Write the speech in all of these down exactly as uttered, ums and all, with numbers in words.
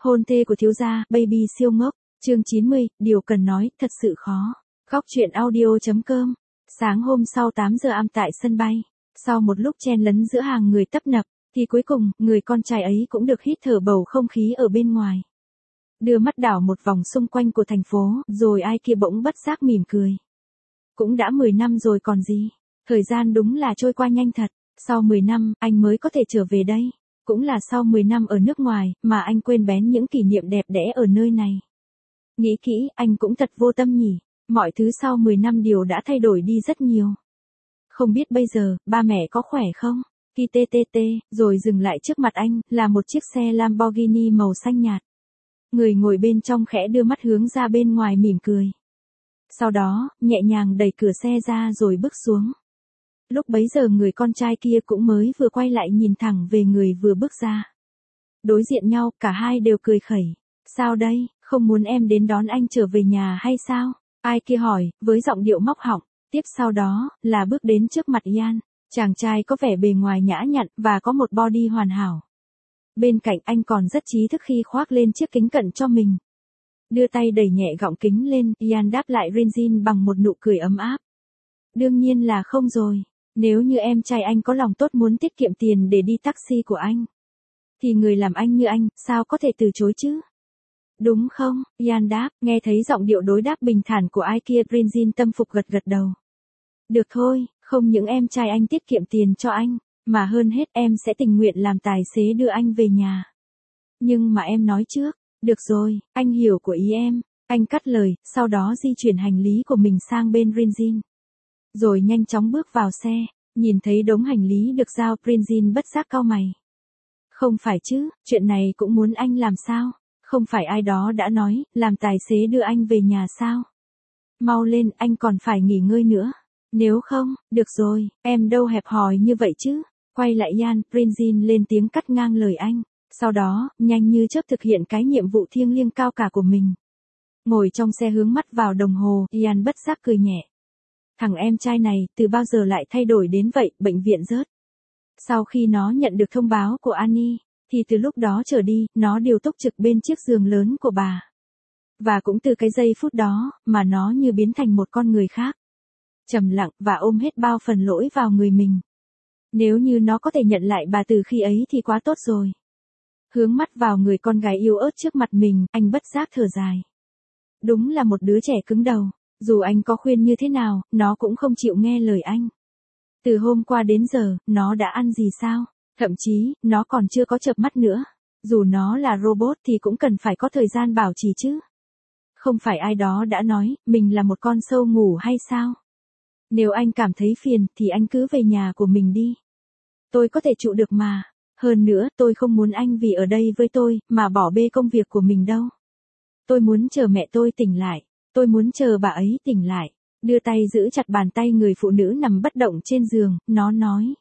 Hôn thê của thiếu gia, baby siêu ngốc, chương chín mươi, điều cần nói, thật sự khó. Góc truyện audio.com. Sáng hôm sau tám giờ am tại sân bay, sau một lúc chen lấn giữa hàng người tấp nập, thì cuối cùng, người con trai ấy cũng được hít thở bầu không khí ở bên ngoài. Đưa mắt đảo một vòng xung quanh của thành phố, rồi ai kia bỗng bất giác mỉm cười. Cũng đã mười năm rồi còn gì, thời gian đúng là trôi qua nhanh thật, sau mười năm, anh mới có thể trở về đây. Cũng là sau mười năm ở nước ngoài, mà anh quên bén những kỷ niệm đẹp đẽ ở nơi này. Nghĩ kỹ, anh cũng thật vô tâm nhỉ, mọi thứ sau mười năm điều đã thay đổi đi rất nhiều. Không biết bây giờ, ba mẹ có khỏe không? Khi tê tê tê, rồi dừng lại trước mặt anh, là một chiếc xe Lamborghini màu xanh nhạt. Người ngồi bên trong khẽ đưa mắt hướng ra bên ngoài mỉm cười. Sau đó, nhẹ nhàng đẩy cửa xe ra rồi bước xuống. Lúc bấy giờ người con trai kia cũng mới vừa quay lại nhìn thẳng về người vừa bước ra. Đối diện nhau, cả hai đều cười khẩy. Sao đây, không muốn em đến đón anh trở về nhà hay sao? Ai kia hỏi, với giọng điệu móc họng. Tiếp sau đó, là bước đến trước mặt Ian. Chàng trai có vẻ bề ngoài nhã nhặn, và có một body hoàn hảo. Bên cạnh anh còn rất trí thức khi khoác lên chiếc kính cận cho mình. Đưa tay đẩy nhẹ gọng kính lên, Ian đáp lại Rinzin bằng một nụ cười ấm áp. Đương nhiên là không rồi. Nếu như em trai anh có lòng tốt muốn tiết kiệm tiền để đi taxi của anh, thì người làm anh như anh, sao có thể từ chối chứ? Đúng không? Ian đáp, nghe thấy giọng điệu đối đáp bình thản của ai kia, Rinzin tâm phục gật gật đầu. Được thôi, không những em trai anh tiết kiệm tiền cho anh, mà hơn hết em sẽ tình nguyện làm tài xế đưa anh về nhà. Nhưng mà em nói trước, được rồi, anh hiểu của ý em, anh cắt lời, sau đó di chuyển hành lý của mình sang bên Rinzin. Rồi nhanh chóng bước vào xe, nhìn thấy đống hành lý được giao, Rinzin bất giác cau mày. Không phải chứ, chuyện này cũng muốn anh làm sao? Không phải ai đó đã nói, làm tài xế đưa anh về nhà sao? Mau lên, anh còn phải nghỉ ngơi nữa. Nếu không, được rồi, em đâu hẹp hòi như vậy chứ. Quay lại Ian, Rinzin lên tiếng cắt ngang lời anh. Sau đó, nhanh như chớp thực hiện cái nhiệm vụ thiêng liêng cao cả của mình. Ngồi trong xe hướng mắt vào đồng hồ, Ian bất giác cười nhẹ. Thằng em trai này, từ bao giờ lại thay đổi đến vậy, bệnh viện rớt. Sau khi nó nhận được thông báo của Annie, thì từ lúc đó trở đi, nó điều túc trực bên chiếc giường lớn của bà. Và cũng từ cái giây phút đó, mà nó như biến thành một con người khác. Trầm lặng, và ôm hết bao phần lỗi vào người mình. Nếu như nó có thể nhận lại bà từ khi ấy thì quá tốt rồi. Hướng mắt vào người con gái yêu ớt trước mặt mình, anh bất giác thở dài. Đúng là một đứa trẻ cứng đầu. Dù anh có khuyên như thế nào, nó cũng không chịu nghe lời anh. Từ hôm qua đến giờ, nó đã ăn gì sao? Thậm chí, nó còn chưa có chợp mắt nữa. Dù nó là robot thì cũng cần phải có thời gian bảo trì chứ. Không phải ai đó đã nói, mình là một con sâu ngủ hay sao? Nếu anh cảm thấy phiền, thì anh cứ về nhà của mình đi. Tôi có thể trụ được mà. Hơn nữa, tôi không muốn anh vì ở đây với tôi, mà bỏ bê công việc của mình đâu. Tôi muốn chờ mẹ tôi tỉnh lại. Tôi muốn chờ bà ấy tỉnh lại. Đưa tay giữ chặt bàn tay người phụ nữ nằm bất động trên giường, nó nói.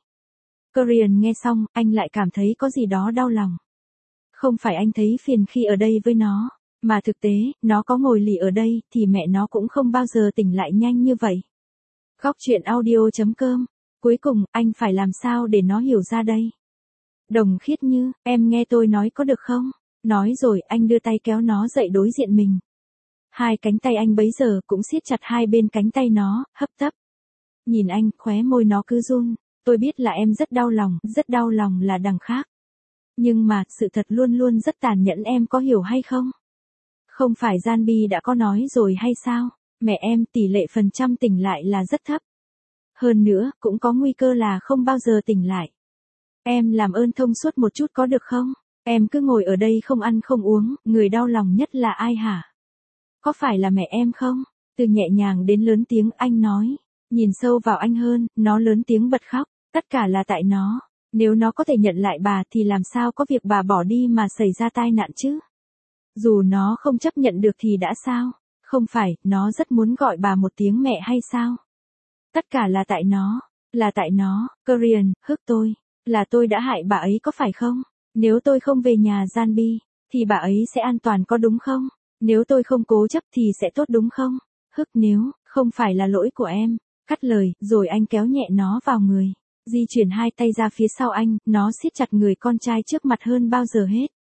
Korean nghe xong, anh lại cảm thấy có gì đó đau lòng. Không phải anh thấy phiền khi ở đây với nó, mà thực tế, nó có ngồi lì ở đây, thì mẹ nó cũng không bao giờ tỉnh lại nhanh như vậy. Góc truyện audio.com. Cuối cùng, anh phải làm sao để nó hiểu ra đây? Đồng Khiết Như, em nghe tôi nói có được không? Nói rồi, anh đưa tay kéo nó dậy đối diện mình. Hai cánh tay anh bấy giờ cũng siết chặt hai bên cánh tay nó, hấp tấp. Nhìn anh, khóe môi nó cứ run. Tôi biết là em rất đau lòng, rất đau lòng là đằng khác. Nhưng mà, sự thật luôn luôn rất tàn nhẫn, em có hiểu hay không? Không phải Janbi đã có nói rồi hay sao? Mẹ em, tỷ lệ phần trăm tỉnh lại là rất thấp. Hơn nữa, cũng có nguy cơ là không bao giờ tỉnh lại. Em làm ơn thông suốt một chút có được không? Em cứ ngồi ở đây không ăn không uống, người đau lòng nhất là ai hả? Có phải là mẹ em không? Từ nhẹ nhàng đến lớn tiếng anh nói. Nhìn sâu vào anh hơn, nó lớn tiếng bật khóc. Tất cả là tại nó. Nếu nó có thể nhận lại bà thì làm sao có việc bà bỏ đi mà xảy ra tai nạn chứ? Dù nó không chấp nhận được thì đã sao? Không phải, nó rất muốn gọi bà một tiếng mẹ hay sao? Tất cả là tại nó. Là tại nó, Korean, hức tôi. Là tôi đã hại bà ấy có phải không? Nếu tôi không về nhà Janbi, thì bà ấy sẽ an toàn có đúng không? Nếu tôi không cố chấp thì sẽ tốt đúng không? Hức nếu, không phải là lỗi của em. Cắt lời, rồi anh kéo nhẹ nó vào người. Di chuyển hai tay ra phía sau anh, nó siết chặt người con trai trước mặt hơn bao giờ hết.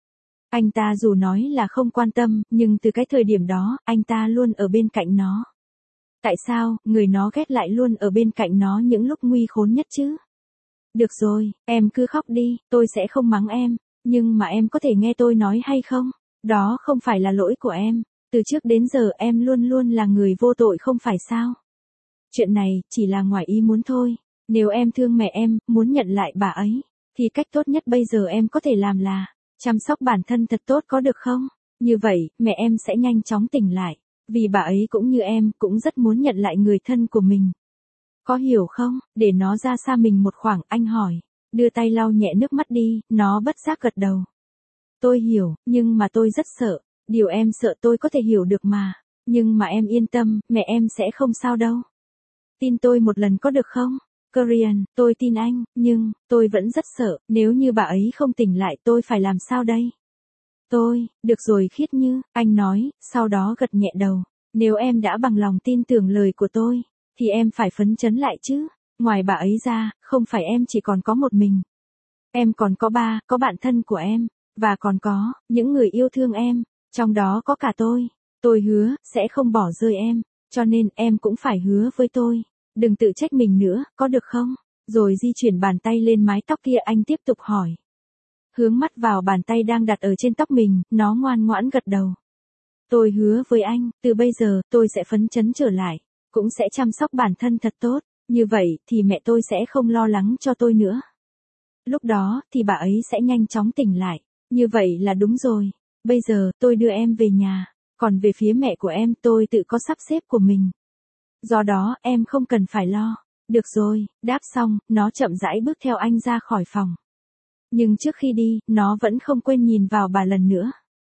Anh ta dù nói là không quan tâm, nhưng từ cái thời điểm đó, anh ta luôn ở bên cạnh nó. Tại sao, người nó ghét lại luôn ở bên cạnh nó những lúc nguy khốn nhất chứ? Được rồi, em cứ khóc đi, tôi sẽ không mắng em, nhưng mà em có thể nghe tôi nói hay không? Đó không phải là lỗi của em, từ trước đến giờ em luôn luôn là người vô tội không phải sao? Chuyện này, chỉ là ngoài ý muốn thôi, nếu em thương mẹ em, muốn nhận lại bà ấy, thì cách tốt nhất bây giờ em có thể làm là, chăm sóc bản thân thật tốt có được không? Như vậy, mẹ em sẽ nhanh chóng tỉnh lại, vì bà ấy cũng như em, cũng rất muốn nhận lại người thân của mình. Có hiểu không? Để nó ra xa mình một khoảng, anh hỏi. Đưa tay lau nhẹ nước mắt đi, nó bất giác gật đầu. Tôi hiểu, nhưng mà tôi rất sợ. Điều em sợ tôi có thể hiểu được mà. Nhưng mà em yên tâm, mẹ em sẽ không sao đâu. Tin tôi một lần có được không? Korean, tôi tin anh, nhưng, tôi vẫn rất sợ, nếu như bà ấy không tỉnh lại tôi phải làm sao đây? Tôi, được rồi Khiết Như, anh nói, sau đó gật nhẹ đầu. Nếu em đã bằng lòng tin tưởng lời của tôi, thì em phải phấn chấn lại chứ. Ngoài bà ấy ra, không phải em chỉ còn có một mình. Em còn có ba, có bạn thân của em, và còn có, những người yêu thương em, trong đó có cả tôi. Tôi hứa, sẽ không bỏ rơi em, cho nên em cũng phải hứa với tôi. Đừng tự trách mình nữa, có được không? Rồi di chuyển bàn tay lên mái tóc kia anh tiếp tục hỏi. Hướng mắt vào bàn tay đang đặt ở trên tóc mình, nó ngoan ngoãn gật đầu. Tôi hứa với anh, từ bây giờ, tôi sẽ phấn chấn trở lại, cũng sẽ chăm sóc bản thân thật tốt, như vậy, thì mẹ tôi sẽ không lo lắng cho tôi nữa. Lúc đó, thì bà ấy sẽ nhanh chóng tỉnh lại, như vậy là đúng rồi, bây giờ, tôi đưa em về nhà, còn về phía mẹ của em tôi tự có sắp xếp của mình. Do đó, em không cần phải lo. Được rồi, đáp xong, nó chậm rãi bước theo anh ra khỏi phòng. Nhưng trước khi đi, nó vẫn không quên nhìn vào bà lần nữa.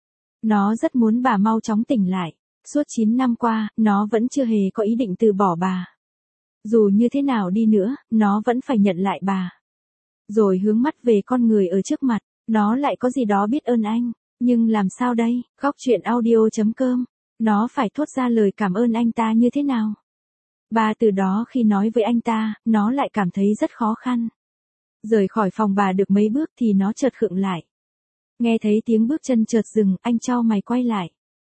Nó rất muốn bà mau chóng tỉnh lại. Suốt chín năm qua, nó vẫn chưa hề có ý định từ bỏ bà. Dù như thế nào đi nữa, nó vẫn phải nhận lại bà. Rồi hướng mắt về con người ở trước mặt, nó lại có gì đó biết ơn anh. Nhưng làm sao đây? Góc truyện audio chấm com. Nó phải thốt ra lời cảm ơn anh ta như thế nào? Bà từ đó khi nói với anh ta, nó lại cảm thấy rất khó khăn. Rời khỏi phòng bà được mấy bước thì nó chợt khựng lại. Nghe thấy tiếng bước chân chợt dừng, anh chau mày quay lại.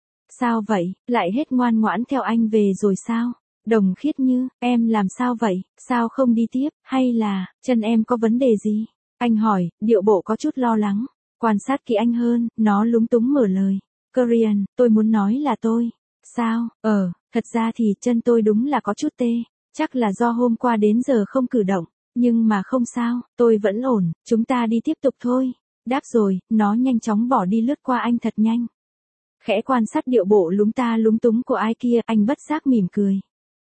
Sao vậy, lại hết ngoan ngoãn theo anh về rồi sao? Đồng Khiết Như, em làm sao vậy, sao không đi tiếp, hay là, chân em có vấn đề gì? Anh hỏi, điệu bộ có chút lo lắng. Quan sát kỹ anh hơn, nó lúng túng mở lời. Korean, tôi muốn nói là tôi. Sao, ờ, thật ra thì chân tôi đúng là có chút tê. Chắc là do hôm qua đến giờ không cử động. Nhưng mà không sao, tôi vẫn ổn, chúng ta đi tiếp tục thôi. Đáp rồi, nó nhanh chóng bỏ đi lướt qua anh thật nhanh. Khẽ quan sát điệu bộ lúng ta lúng túng của ai kia, anh bất giác mỉm cười.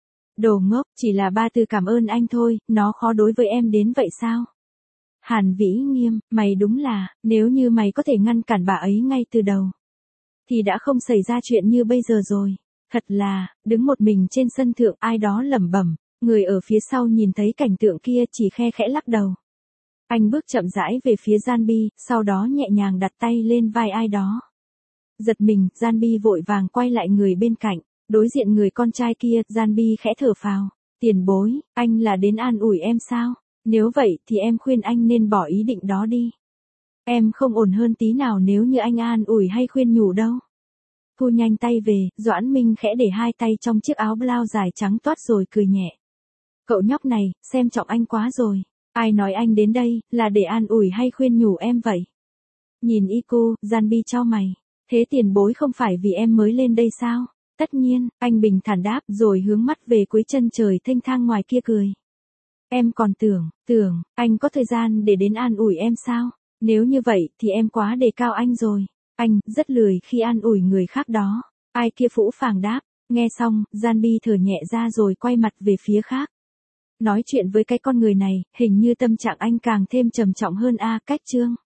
Đồ ngốc, chỉ là ba từ cảm ơn anh thôi, nó khó đối với em đến vậy sao? Hàn Vĩ Nghiêm, mày đúng là, nếu như mày có thể ngăn cản bà ấy ngay từ đầu, thì đã không xảy ra chuyện như bây giờ rồi. Thật là, đứng một mình trên sân thượng ai đó lẩm bẩm, người ở phía sau nhìn thấy cảnh tượng kia chỉ khe khẽ lắc đầu. Anh bước chậm rãi về phía Janbi, sau đó nhẹ nhàng đặt tay lên vai ai đó. Giật mình, Janbi vội vàng quay lại người bên cạnh, đối diện người con trai kia, Janbi khẽ thở phào. Tiền bối, anh là đến an ủi em sao? Nếu vậy thì em khuyên anh nên bỏ ý định đó đi. Em không ổn hơn tí nào nếu như anh an ủi hay khuyên nhủ đâu. Thu nhanh tay về, Doãn Minh khẽ để hai tay trong chiếc áo blau dài trắng toát rồi cười nhẹ. Cậu nhóc này, xem trọng anh quá rồi. Ai nói anh đến đây, là để an ủi hay khuyên nhủ em vậy? Nhìn Iku, Janbi chau mày. Thế tiền bối không phải vì em mới lên đây sao? Tất nhiên, anh bình thản đáp rồi hướng mắt về cuối chân trời thênh thang ngoài kia cười. Em còn tưởng, tưởng, anh có thời gian để đến an ủi em sao? Nếu như vậy thì em quá đề cao anh rồi. Anh, rất lười khi an ủi người khác đó. Ai kia phũ phàng đáp. Nghe xong, Janbi thở nhẹ ra rồi quay mặt về phía khác. Nói chuyện với cái con người này, hình như tâm trạng anh càng thêm trầm trọng hơn a. Cách chương.